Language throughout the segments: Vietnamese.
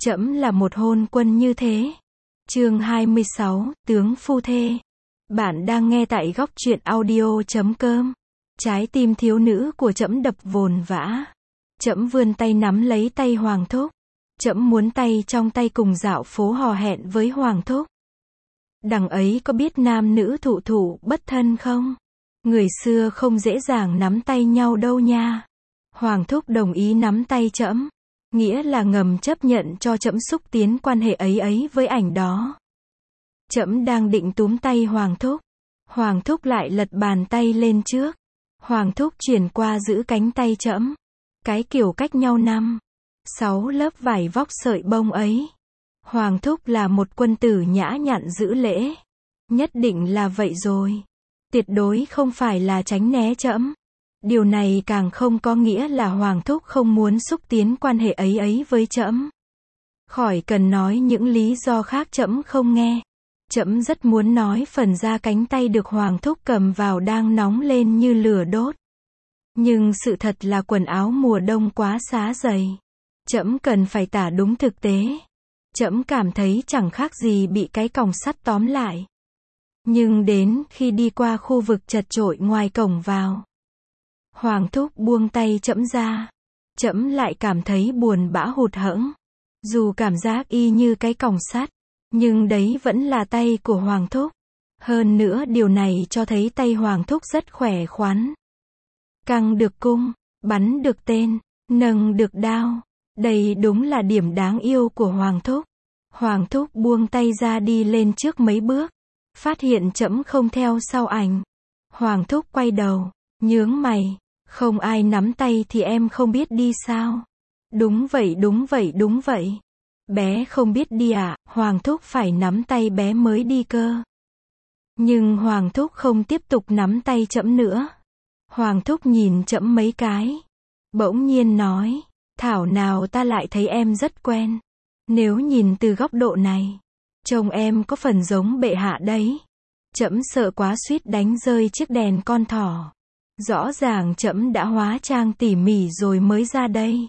Trẫm là một hôn quân như thế. Chương 26, tướng phu thê. Bạn đang nghe tại góc truyện audio.com. Trái tim thiếu nữ của trẫm đập vồn vã. Trẫm vươn tay nắm lấy tay Hoàng Thúc. Trẫm muốn tay trong tay cùng dạo phố hò hẹn với Hoàng Thúc. Đằng ấy có biết nam nữ thụ thụ bất thân không? Người xưa không dễ dàng nắm tay nhau đâu nha. Hoàng Thúc đồng ý nắm tay trẫm, nghĩa là ngầm chấp nhận cho trẫm xúc tiến quan hệ ấy với ảnh đó. Trẫm đang định túm tay Hoàng Thúc lại lật bàn tay lên trước. Hoàng Thúc chuyển qua giữ cánh tay trẫm. Cái kiểu cách nhau 5-6 lớp vải vóc sợi bông ấy. Hoàng Thúc là một quân tử nhã nhặn giữ lễ. Nhất định là vậy rồi. Tuyệt đối không phải là tránh né trẫm. Điều này càng không có nghĩa là Hoàng Thúc không muốn xúc tiến quan hệ ấy với trẫm. Khỏi cần nói những lý do khác trẫm không nghe. Trẫm rất muốn nói phần da cánh tay được Hoàng Thúc cầm vào đang nóng lên như lửa đốt. Nhưng sự thật là quần áo mùa đông quá xá dày. Trẫm cần phải tả đúng thực tế. Trẫm cảm thấy chẳng khác gì bị cái còng sắt tóm lại. Nhưng đến khi đi qua khu vực chật chội ngoài cổng vào, Hoàng Thúc buông tay trẫm ra. Trẫm lại cảm thấy buồn bã hụt hẫng. Dù cảm giác y như cái còng sắt, nhưng đấy vẫn là tay của Hoàng Thúc. Hơn nữa điều này cho thấy tay Hoàng Thúc rất khỏe khoắn. Căng được cung, bắn được tên, nâng được đao. Đây đúng là điểm đáng yêu của Hoàng Thúc. Hoàng Thúc buông tay ra đi lên trước mấy bước. Phát hiện trẫm không theo sau ảnh. Hoàng Thúc quay đầu, nhướng mày. Không ai nắm tay thì em không biết đi sao? Đúng vậy. Bé không biết đi à? Hoàng Thúc phải nắm tay bé mới đi cơ. Nhưng Hoàng Thúc không tiếp tục nắm tay trẫm nữa. Hoàng Thúc nhìn trẫm mấy cái. Bỗng nhiên nói, thảo nào ta lại thấy em rất quen. Nếu nhìn từ góc độ này, trông em có phần giống bệ hạ đấy. Trẫm sợ quá suýt đánh rơi chiếc đèn con thỏ. Rõ ràng trẫm đã hóa trang tỉ mỉ rồi mới ra đây.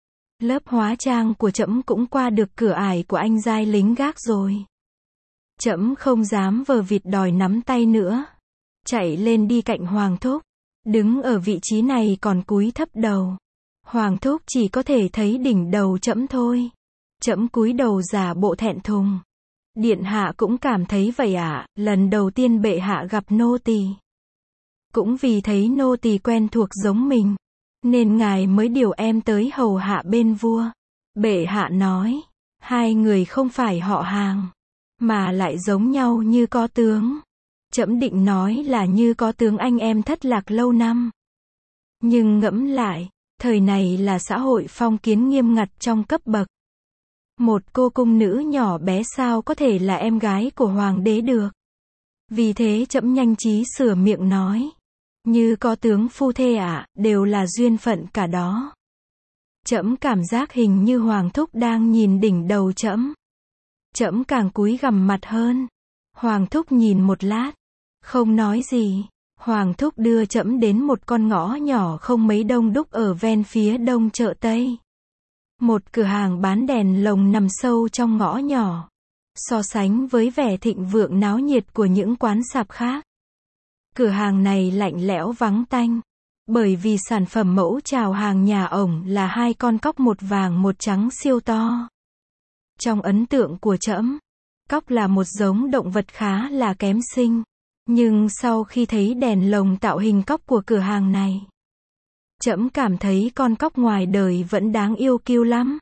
Lớp hóa trang của trẫm cũng qua được cửa ải của anh giai lính gác rồi. Trẫm không dám vờ vịt đòi nắm tay nữa. Chạy lên đi cạnh Hoàng Thúc. Đứng ở vị trí này còn cúi thấp đầu. Hoàng Thúc chỉ có thể thấy đỉnh đầu trẫm thôi. Trẫm cúi đầu giả bộ thẹn thùng. Điện hạ cũng cảm thấy vậy ạ, lần đầu tiên bệ hạ gặp nô tỳ. Cũng vì thấy nô tỳ quen thuộc giống mình, nên ngài mới điều em tới hầu hạ bên vua. Bệ hạ nói, hai người không phải họ hàng, mà lại giống nhau như có tướng. Trẫm định nói là như có tướng anh em thất lạc lâu năm. Nhưng ngẫm lại, thời này là xã hội phong kiến nghiêm ngặt trong cấp bậc. Một cô cung nữ nhỏ bé sao có thể là em gái của hoàng đế được. Vì thế trẫm nhanh trí sửa miệng nói, như có tướng phu thê ạ, đều là duyên phận cả đó. Trẫm cảm giác hình như Hoàng Thúc đang nhìn đỉnh đầu trẫm. Trẫm càng cúi gằm mặt hơn. Hoàng Thúc nhìn một lát, không nói gì. Hoàng Thúc đưa trẫm đến một con ngõ nhỏ không mấy đông đúc ở ven phía đông chợ Tây. Một cửa hàng bán đèn lồng nằm sâu trong ngõ nhỏ. So sánh với vẻ thịnh vượng náo nhiệt của những quán sạp khác, cửa hàng này lạnh lẽo vắng tanh. Bởi vì sản phẩm mẫu chào hàng nhà ổng là hai con cóc một vàng một trắng siêu to. Trong ấn tượng của trẫm, cóc là một giống động vật khá là kém xinh. Nhưng sau khi thấy đèn lồng tạo hình cóc của cửa hàng này, trẫm cảm thấy con cóc ngoài đời vẫn đáng yêu kiêu lắm.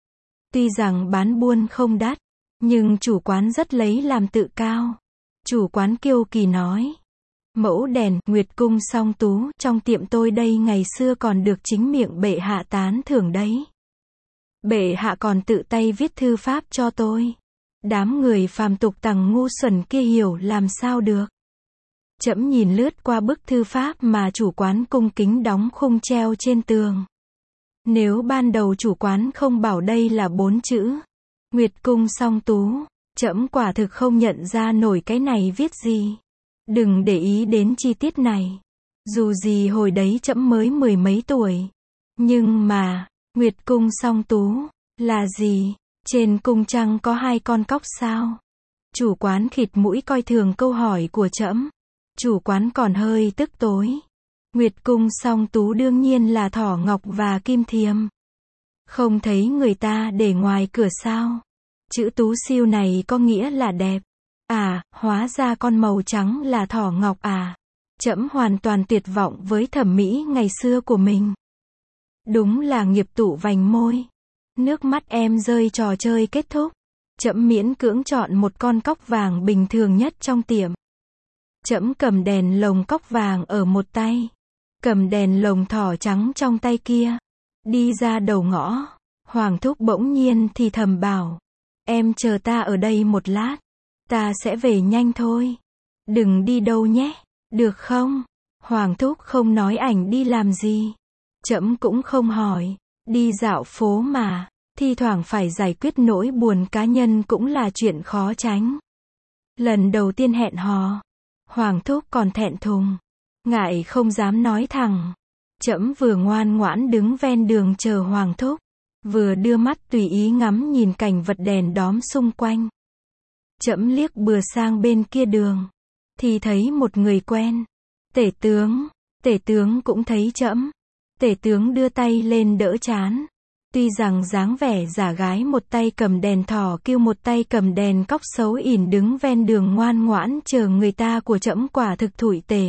Tuy rằng bán buôn không đắt, nhưng chủ quán rất lấy làm tự cao. Chủ quán kiêu kỳ nói, mẫu đèn Nguyệt Cung Song Tú trong tiệm tôi đây ngày xưa còn được chính miệng bệ hạ tán thưởng đấy. Bệ hạ còn tự tay viết thư pháp cho tôi. Đám người phàm tục tằng ngu xuẩn kia hiểu làm sao được. Trẫm nhìn lướt qua bức thư pháp mà chủ quán cung kính đóng khung treo trên tường. Nếu ban đầu chủ quán không bảo đây là 4 chữ Nguyệt Cung Song Tú, trẫm quả thực không nhận ra nổi cái này viết gì. Đừng để ý đến chi tiết này. Dù gì hồi đấy trẫm mới 10 mấy tuổi. Nhưng mà, Nguyệt Cung Song Tú là gì? Trên cung trăng có 2 con cóc sao? Chủ quán khịt mũi coi thường câu hỏi của trẫm. Chủ quán còn hơi tức tối. Nguyệt cung song tú đương nhiên là thỏ ngọc và kim thiềm. Không thấy người ta để ngoài cửa sao? Chữ tú siêu này có nghĩa là đẹp. À, hóa ra con màu trắng là thỏ ngọc à? Trẫm hoàn toàn tuyệt vọng với thẩm mỹ ngày xưa của mình. Đúng là nghiệp tụ vành môi. Nước mắt em rơi, trò chơi kết thúc. Trẫm miễn cưỡng chọn một con cóc vàng bình thường nhất trong tiệm. Trẫm cầm đèn lồng cóc vàng ở một tay, cầm đèn lồng thỏ trắng trong tay kia, đi ra đầu ngõ. Hoàng thúc bỗng nhiên thì thầm bảo, em chờ ta ở đây một lát, ta sẽ về nhanh thôi. Đừng đi đâu nhé, được không? Hoàng thúc không nói ảnh đi làm gì. Trẫm cũng không hỏi, đi dạo phố mà, thi thoảng phải giải quyết nỗi buồn cá nhân cũng là chuyện khó tránh. Lần đầu tiên hẹn hò, Hoàng thúc còn thẹn thùng, ngại không dám nói thẳng. Trẫm vừa ngoan ngoãn đứng ven đường chờ Hoàng thúc, vừa đưa mắt tùy ý ngắm nhìn cảnh vật đèn đóm xung quanh. Trẫm liếc bừa sang bên kia đường, thì thấy một người quen. Tể tướng. Tể tướng cũng thấy trẫm. Tể tướng đưa tay lên đỡ trán. Tuy rằng dáng vẻ giả gái, một tay cầm đèn thỏ kêu một tay cầm đèn cóc xấu ỉn đứng ven đường ngoan ngoãn chờ người ta của trẫm quả thực thụi tể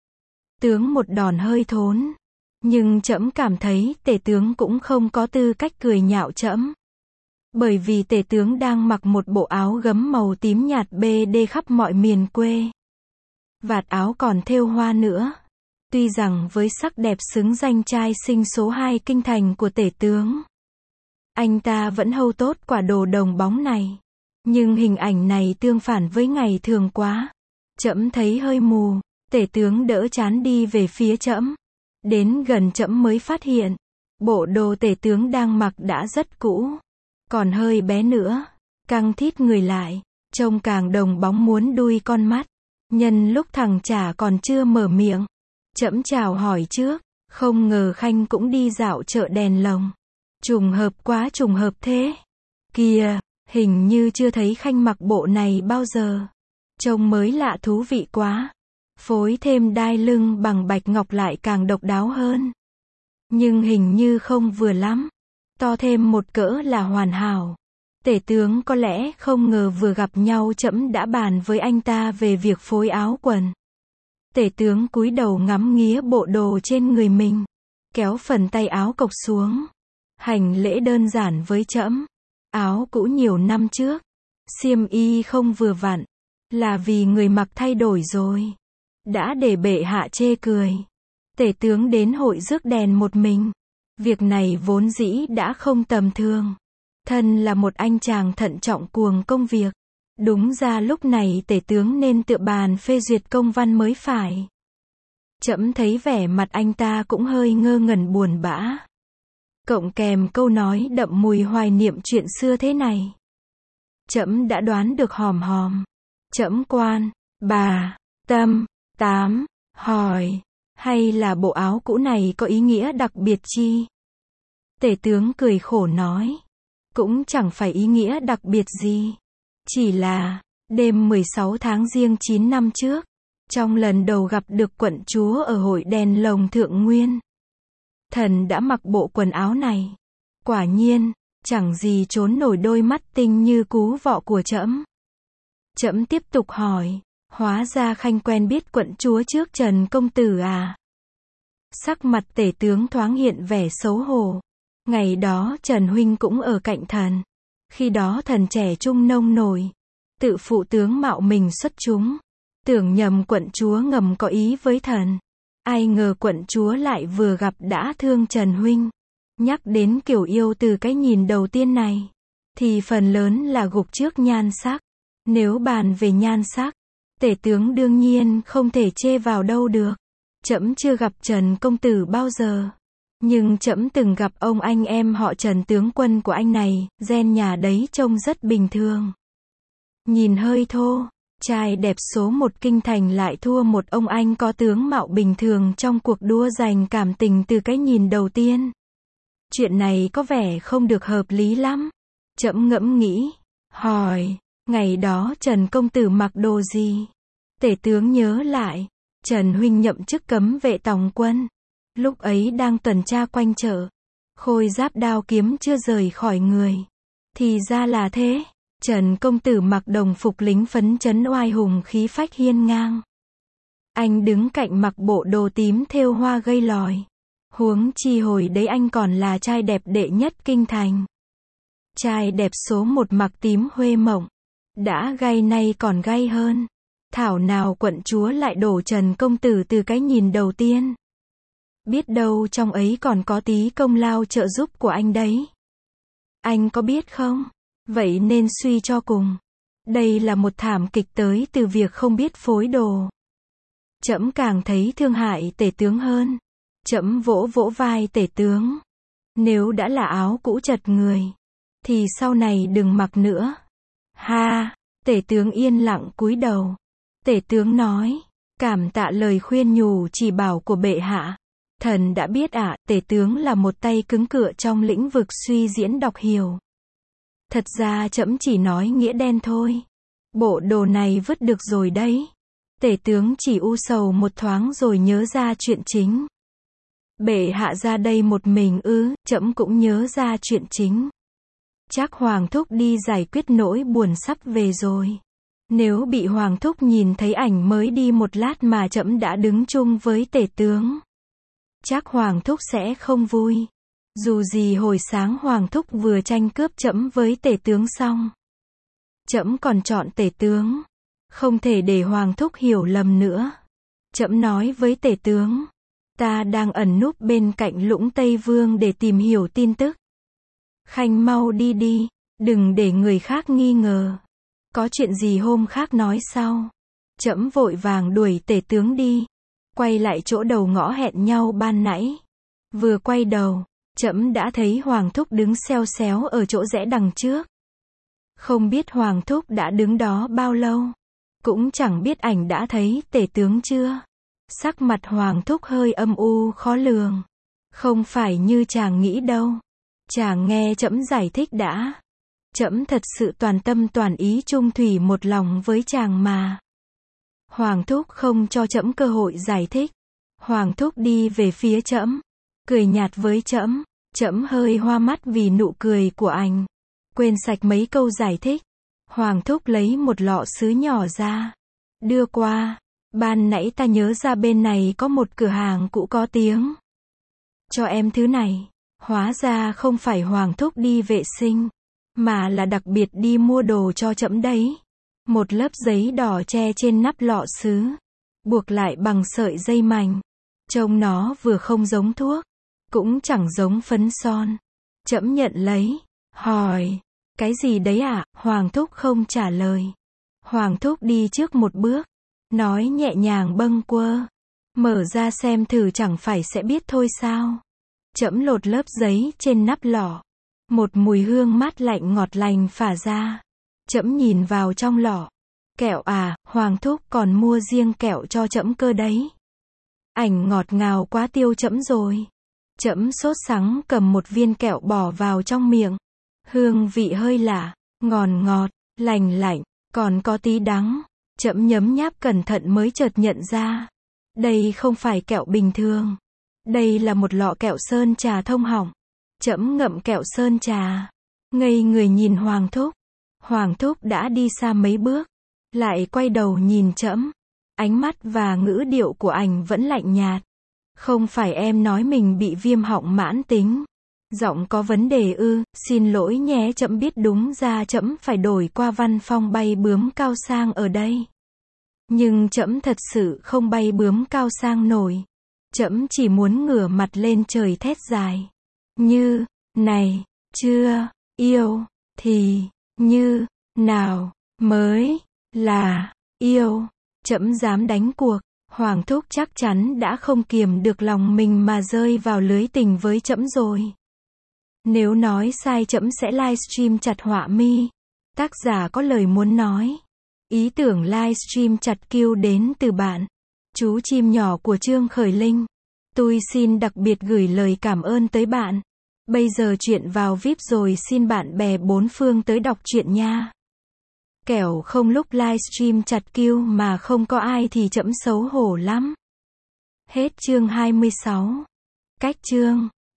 tướng một đòn hơi thốn. Nhưng trẫm cảm thấy tể tướng cũng không có tư cách cười nhạo trẫm. Bởi vì tể tướng đang mặc một bộ áo gấm màu tím nhạt BD khắp mọi miền quê. Vạt áo còn thêu hoa nữa. Tuy rằng với sắc đẹp xứng danh trai sinh số 2 kinh thành của tể tướng, anh ta vẫn hâu tốt quả đồ đồng bóng này. Nhưng hình ảnh này tương phản với ngày thường quá. Trẫm thấy hơi mù. Tể tướng đỡ trán đi về phía trẫm. Đến gần trẫm mới phát hiện, bộ đồ tể tướng đang mặc đã rất cũ, còn hơi bé nữa. Căng thít người lại, trông càng đồng bóng muốn đui con mắt. Nhân lúc thằng chả còn chưa mở miệng, trẫm chào hỏi trước, không ngờ Khanh cũng đi dạo chợ đèn lồng. Trùng hợp quá, trùng hợp thế. Kìa, hình như chưa thấy Khanh mặc bộ này bao giờ. Trông mới lạ, thú vị quá. Phối thêm đai lưng bằng bạch ngọc lại càng độc đáo hơn. Nhưng hình như không vừa lắm. To thêm một cỡ là hoàn hảo. Tể tướng có lẽ không ngờ vừa gặp nhau trẫm đã bàn với anh ta về việc phối áo quần. Tể tướng cúi đầu ngắm nghía bộ đồ trên người mình, kéo phần tay áo cộc xuống, hành lễ đơn giản với trẫm. Áo cũ nhiều năm trước, xiêm y không vừa vặn, là vì người mặc thay đổi rồi. Đã để bệ hạ chê cười. Tể tướng đến hội rước đèn một mình. Việc này vốn dĩ đã không tầm thường. Thân là một anh chàng thận trọng cuồng công việc. Đúng ra lúc này tể tướng nên tựa bàn phê duyệt công văn mới phải. Trẫm thấy vẻ mặt anh ta cũng hơi ngơ ngẩn buồn bã. Cộng kèm câu nói đậm mùi hoài niệm chuyện xưa thế này. Trẫm đã đoán được hòm hòm. Trẫm quan, bà, tâm, tám, hỏi, hay là bộ áo cũ này có ý nghĩa đặc biệt chi? Tể tướng cười khổ nói, cũng chẳng phải ý nghĩa đặc biệt gì. Chỉ là, đêm 16 tháng Giêng 9 năm trước, trong lần đầu gặp được quận chúa ở hội đèn lồng Thượng Nguyên, thần đã mặc bộ quần áo này. Quả nhiên, chẳng gì trốn nổi đôi mắt tinh như cú vọ của trẫm. Trẫm tiếp tục hỏi, hóa ra Khanh quen biết quận chúa trước Trần công tử à? Sắc mặt tể tướng thoáng hiện vẻ xấu hổ. Ngày đó Trần huynh cũng ở cạnh thần. Khi đó thần trẻ trung nông nổi, tự phụ tướng mạo mình xuất chúng, tưởng nhầm quận chúa ngầm có ý với thần. Ai ngờ quận chúa lại vừa gặp đã thương Trần huynh. Nhắc đến kiểu yêu từ cái nhìn đầu tiên này, thì phần lớn là gục trước nhan sắc. Nếu bàn về nhan sắc, tể tướng đương nhiên không thể chê vào đâu được. Trẫm chưa gặp Trần công tử bao giờ, nhưng trẫm từng gặp ông anh em họ Trần tướng quân của anh này, gen nhà đấy trông rất bình thường. Nhìn hơi thô, trai đẹp số 1 kinh thành lại thua một ông anh có tướng mạo bình thường trong cuộc đua giành cảm tình từ cái nhìn đầu tiên. Chuyện này có vẻ không được hợp lý lắm. Trẫm ngẫm nghĩ, hỏi, ngày đó Trần công tử mặc đồ gì? Tể tướng nhớ lại, Trần huynh nhậm chức cấm vệ tòng quân, lúc ấy đang tuần tra quanh chợ, khôi giáp đao kiếm chưa rời khỏi người. Thì ra là thế, Trần công tử mặc đồng phục lính phấn chấn oai hùng khí phách hiên ngang. Anh đứng cạnh mặc bộ đồ tím thêu hoa gây lòi. Huống chi hồi đấy anh còn là trai đẹp đệ nhất kinh thành. Trai đẹp số một mặc tím huê mộng. Đã gay nay còn gay hơn. Thảo nào quận chúa lại đổ Trần công tử từ cái nhìn đầu tiên. Biết đâu trong ấy còn có tí công lao trợ giúp của anh đấy. Anh có biết không? Vậy nên suy cho cùng. Đây là một thảm kịch tới từ việc không biết phối đồ. Trẫm càng thấy thương hại tể tướng hơn. Trẫm vỗ vỗ vai tể tướng. Nếu đã là áo cũ chật người, thì sau này đừng mặc nữa. Ha, tể tướng yên lặng cúi đầu. Tể tướng nói, cảm tạ lời khuyên nhủ chỉ bảo của bệ hạ. Thần đã biết ạ, tể tướng là một tay cứng cựa trong lĩnh vực suy diễn đọc hiểu. Thật ra trẫm chỉ nói nghĩa đen thôi. Bộ đồ này vứt được rồi đấy. Tể tướng chỉ u sầu một thoáng rồi nhớ ra chuyện chính. Bệ hạ ra đây một mình ư? Trẫm cũng nhớ ra chuyện chính. Chắc Hoàng thúc đi giải quyết nỗi buồn sắp về rồi. Nếu bị Hoàng thúc nhìn thấy ảnh mới đi một lát mà trẫm đã đứng chung với tể tướng, chắc Hoàng thúc sẽ không vui. Dù gì hồi sáng Hoàng thúc vừa tranh cướp trẫm với tể tướng xong, trẫm còn chọn tể tướng. Không thể để Hoàng thúc hiểu lầm nữa. Trẫm nói với tể tướng, ta đang ẩn núp bên cạnh Lũng Tây Vương để tìm hiểu tin tức. Khanh mau đi đi, đừng để người khác nghi ngờ. Có chuyện gì hôm khác nói sau. Trẫm vội vàng đuổi tể tướng đi. Quay lại chỗ đầu ngõ hẹn nhau ban nãy. Vừa quay đầu, trẫm đã thấy Hoàng thúc đứng xeo xéo ở chỗ rẽ đằng trước. Không biết Hoàng thúc đã đứng đó bao lâu. Cũng chẳng biết ảnh đã thấy tể tướng chưa. Sắc mặt Hoàng thúc hơi âm u khó lường. Không phải như chàng nghĩ đâu. Chàng nghe trẫm giải thích đã. Trẫm thật sự toàn tâm toàn ý chung thủy một lòng với chàng mà. Hoàng thúc không cho trẫm cơ hội giải thích. Hoàng thúc đi về phía trẫm, cười nhạt với trẫm. Trẫm hơi hoa mắt vì nụ cười của anh. Quên sạch mấy câu giải thích. Hoàng thúc lấy một lọ sứ nhỏ ra, đưa qua. Ban nãy ta nhớ ra bên này có một cửa hàng cũ có tiếng. Cho em thứ này. Hóa ra không phải Hoàng thúc đi vệ sinh, mà là đặc biệt đi mua đồ cho trẫm đấy. Một lớp giấy đỏ che trên nắp lọ sứ, buộc lại bằng sợi dây mảnh. Trông nó vừa không giống thuốc, cũng chẳng giống phấn son. Trẫm nhận lấy, hỏi, cái gì đấy ạ? Hoàng thúc không trả lời. Hoàng thúc đi trước một bước, nói nhẹ nhàng bâng quơ, mở ra xem thử chẳng phải sẽ biết thôi sao. Trẫm lột lớp giấy trên nắp lọ. Một mùi hương mát lạnh ngọt lành phả ra. Trẫm nhìn vào trong lọ. Kẹo à, Hoàng thúc còn mua riêng kẹo cho trẫm cơ đấy. Ảnh ngọt ngào quá tiêu trẫm rồi. Trẫm sốt sắng cầm một viên kẹo bỏ vào trong miệng. Hương vị hơi lạ, ngọt ngọt, lành lạnh, còn có tí đắng. Trẫm nhấm nháp cẩn thận mới chợt nhận ra. Đây không phải kẹo bình thường. Đây là một lọ kẹo sơn trà thông họng. Trẫm ngậm kẹo sơn trà, ngây người nhìn Hoàng thúc. Hoàng thúc đã đi xa mấy bước, lại quay đầu nhìn trẫm. Ánh mắt và ngữ điệu của ảnh vẫn lạnh nhạt. Không phải em nói mình bị viêm họng mãn tính. Giọng có vấn đề ư? Xin lỗi nhé, trẫm biết đúng ra trẫm phải đổi qua văn phong bay bướm cao sang ở đây. Nhưng trẫm thật sự không bay bướm cao sang nổi. Trẫm chỉ muốn ngửa mặt lên trời thét dài. Như, này, chưa, yêu, thì, như, nào, mới, là, yêu. Trẫm dám đánh cuộc. Hoàng thúc chắc chắn đã không kiềm được lòng mình mà rơi vào lưới tình với trẫm rồi. Nếu nói sai trẫm sẽ livestream chặt họa mi. Tác giả có lời muốn nói. Ý tưởng livestream chặt Q đến từ bạn, chú chim nhỏ của Trương Khởi Linh. Tôi xin đặc biệt gửi lời cảm ơn tới bạn. Bây giờ chuyện vào VIP rồi, xin bạn bè bốn phương tới đọc truyện nha. Kẻo không lúc livestream chặt queue mà không có ai thì trẫm xấu hổ lắm. Hết chương 26. Cách chương